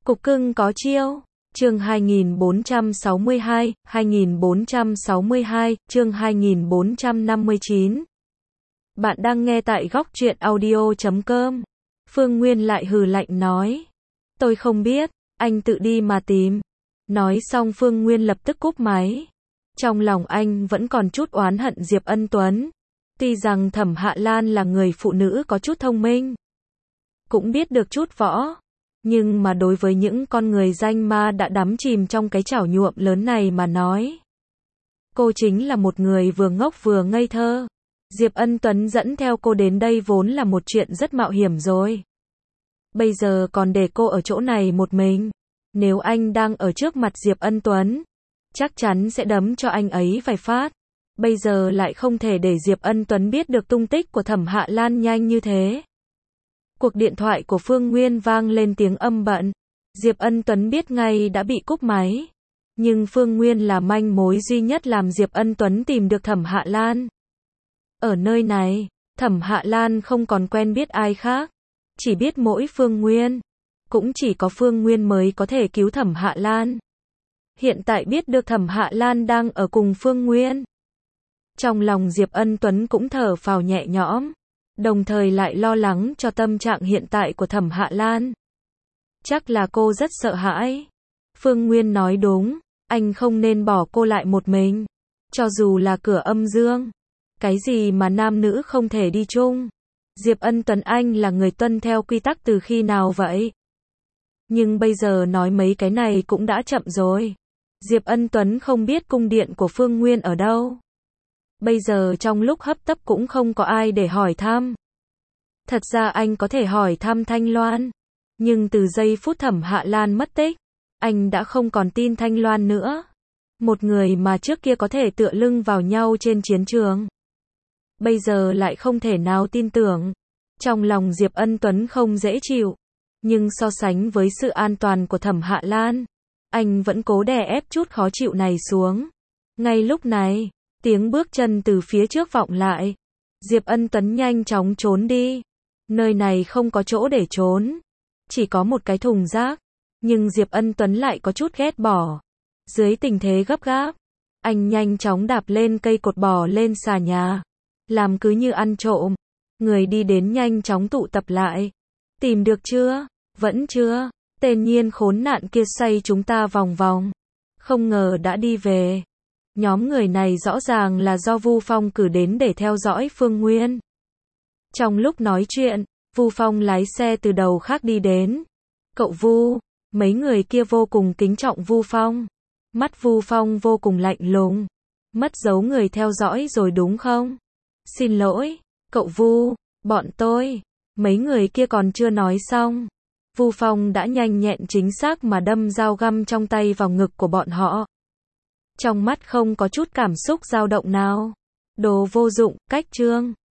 Cục cưng có chiêu. Chương 2462, 2462, chương 2459. Bạn đang nghe tại góc truyện audio.com. Phương Nguyên lại hừ lạnh nói. Tôi không biết, anh tự đi mà tìm. Nói xong Phương Nguyên lập tức cúp máy. Trong lòng anh vẫn còn chút oán hận Diệp Ân Tuấn. Tuy rằng Thẩm Hạ Lan là người phụ nữ có chút thông minh, cũng biết được chút võ, nhưng mà đối với những con người danh ma đã đắm chìm trong cái chảo nhuộm lớn này mà nói, cô chính là một người vừa ngốc vừa ngây thơ. Diệp Ân Tuấn dẫn theo cô đến đây vốn là một chuyện rất mạo hiểm rồi. Bây giờ còn để cô ở chỗ này một mình. Nếu anh đang ở trước mặt Diệp Ân Tuấn, chắc chắn sẽ đấm cho anh ấy vài phát. Bây giờ lại không thể để Diệp Ân Tuấn biết được tung tích của Thẩm Hạ Lan nhanh như thế. Cuộc điện thoại của Phương Nguyên vang lên tiếng âm bận. Diệp Ân Tuấn biết ngay đã bị cúp máy. Nhưng Phương Nguyên là manh mối duy nhất làm Diệp Ân Tuấn tìm được Thẩm Hạ Lan. Ở nơi này, Thẩm Hạ Lan không còn quen biết ai khác. Chỉ biết mỗi Phương Nguyên. Cũng chỉ có Phương Nguyên mới có thể cứu Thẩm Hạ Lan. Hiện tại biết được Thẩm Hạ Lan đang ở cùng Phương Nguyên. Trong lòng Diệp Ân Tuấn cũng thở phào nhẹ nhõm. Đồng thời lại lo lắng cho tâm trạng hiện tại của Thẩm Hạ Lan. Chắc là cô rất sợ hãi. Phương Nguyên nói đúng, anh không nên bỏ cô lại một mình. Cho dù là cửa âm dương. Cái gì mà nam nữ không thể đi chung. Diệp Ân Tuấn anh là người tuân theo quy tắc từ khi nào vậy? Nhưng bây giờ nói mấy cái này cũng đã chậm rồi. Diệp Ân Tuấn không biết cung điện của Phương Nguyên ở đâu. Bây giờ trong lúc hấp tấp cũng không có ai để hỏi thăm. Thật ra anh có thể hỏi thăm Thanh Loan. Nhưng từ giây phút Thẩm Hạ Lan mất tích, anh đã không còn tin Thanh Loan nữa. Một người mà trước kia có thể tựa lưng vào nhau trên chiến trường. Bây giờ lại không thể nào tin tưởng. Trong lòng Diệp Ân Tuấn không dễ chịu. Nhưng so sánh với sự an toàn của Thẩm Hạ Lan, anh vẫn cố đè ép chút khó chịu này xuống. Ngay lúc này, tiếng bước chân từ phía trước vọng lại. Diệp Ân Tuấn nhanh chóng trốn đi. Nơi này không có chỗ để trốn. Chỉ có một cái thùng rác. Nhưng Diệp Ân Tuấn lại có chút ghét bỏ. Dưới tình thế gấp gáp, anh nhanh chóng đạp lên cây cột bò lên xà nhà. Làm cứ như ăn trộm. Người đi đến nhanh chóng tụ tập lại. Tìm được chưa? Vẫn chưa. Tên Nhiên khốn nạn kia xoay chúng ta vòng vòng. Không ngờ đã đi về. Nhóm người này rõ ràng là do Vu Phong cử đến để theo dõi Phương Nguyên. Trong lúc nói chuyện, Vu Phong lái xe từ đầu khác đi đến. Cậu Vu, mấy người kia vô cùng kính trọng Vu Phong. Mắt Vu Phong vô cùng lạnh lùng. Mất dấu người theo dõi rồi đúng không? Xin lỗi, cậu Vu, bọn tôi. Mấy người kia còn chưa nói xong. Vu Phong đã nhanh nhẹn chính xác mà đâm dao găm trong tay vào ngực của bọn họ. Trong mắt không có chút cảm xúc dao động nào. Đồ vô dụng, cách trương.